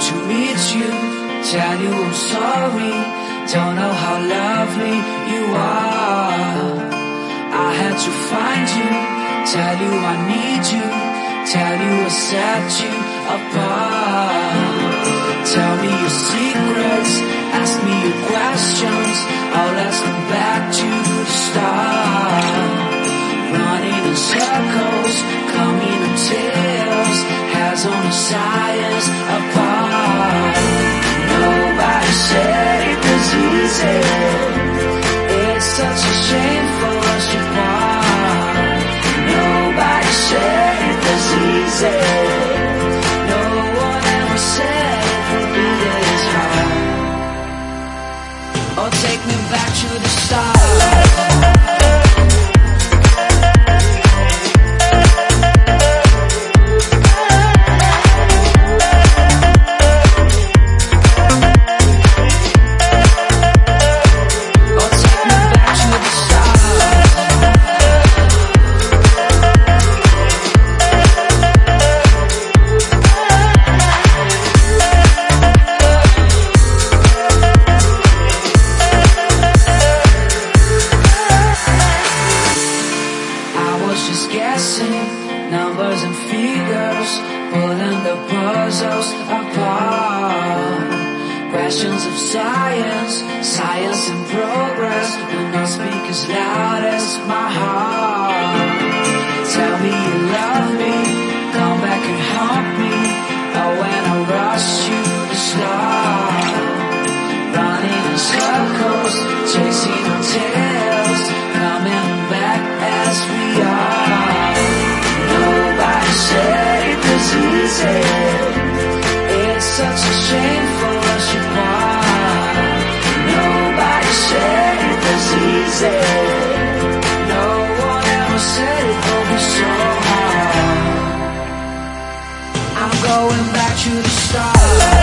to meet you, tell you I'm sorry, don't know how lovely you are. I had to find you, tell you I need you, tell you I set you apart. Tell me your secrets, ask me your questions, oh let's go back to the start. Running in circles, coming in tails, heads on the science apart. Nobody said it was easy, it's such a shame for us to part. Nobody said it was easy, no one ever said it would be this hard. Oh, take me back to the start. Just guessing, numbers and figures, pulling the puzzles apart. Questions of science, science and progress, will not speak as loud as my heart. Tell me you love me, come back and haunt me, oh when I rush you to start. Running in circles, chasing our tails, coming back as we are. Nobody said it was easy, it's such a shame for us to part. Nobody said it was easy, no one ever said it would be so hard. I'm going back to the start.